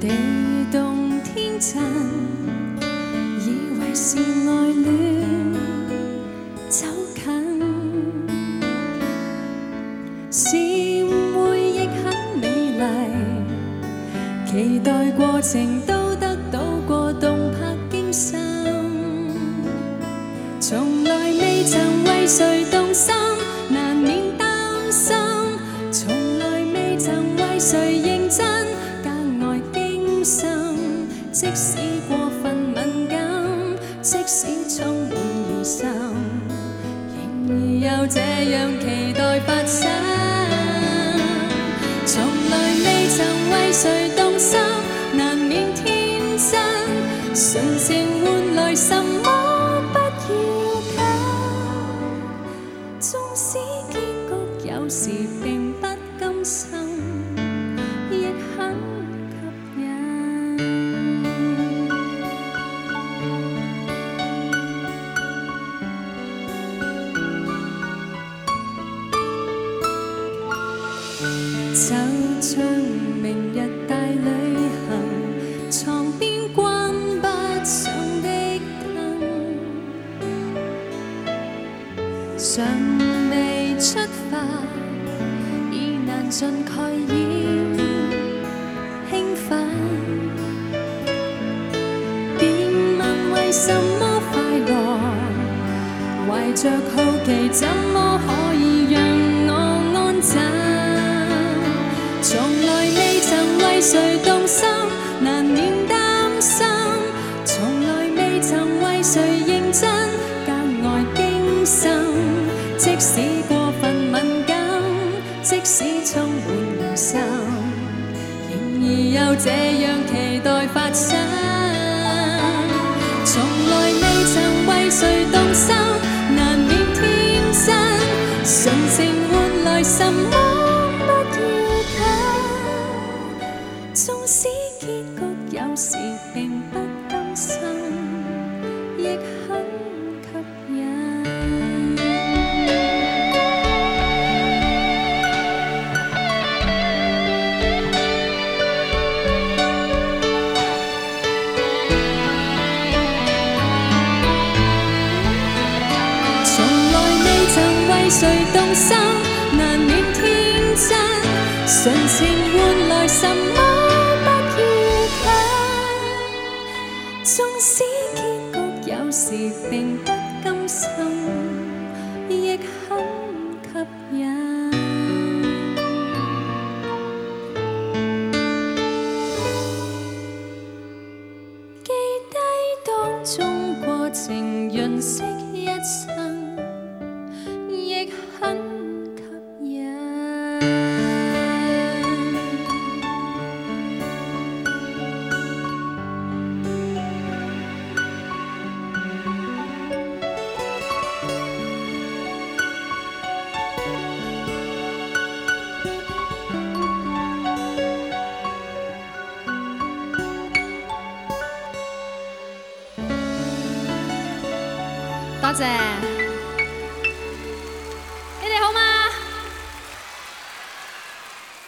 地動天真，以為是愛戀走近，是回憶很美麗，期待過程都得到過動魄驚心，從來未曾為誰動心，難免擔心，從來未曾為誰認真，格外驚心，即使過分敏感，即使充滿疑心，仍然有這樣期待發生，從來未曾為誰動心，難免天真，純情換來什麼不要緊，縱使結局有時並不甘心，亦很吸引。就像明日大旅行，床邊關不上的燈，尚未出發，已難盡蓋掩興奮。別問為什麼快樂，懷着好奇，怎麼可以讓我安枕？從來未曾為誰動心，難免擔心，從來未曾為誰認真，格外驚心，即使過分敏感，即使充滿疑心，仍然有這樣期待發生，從來未曾為誰動心，難免天真，純情換來什麼縱使結局有時並不甘心，亦很吸引。從來未曾為誰動心，難免天真，純情換來什麼？縱使結局有時並不甘心，亦很吸引。記低當中過程潤色一生，亦很吸引。 多謝。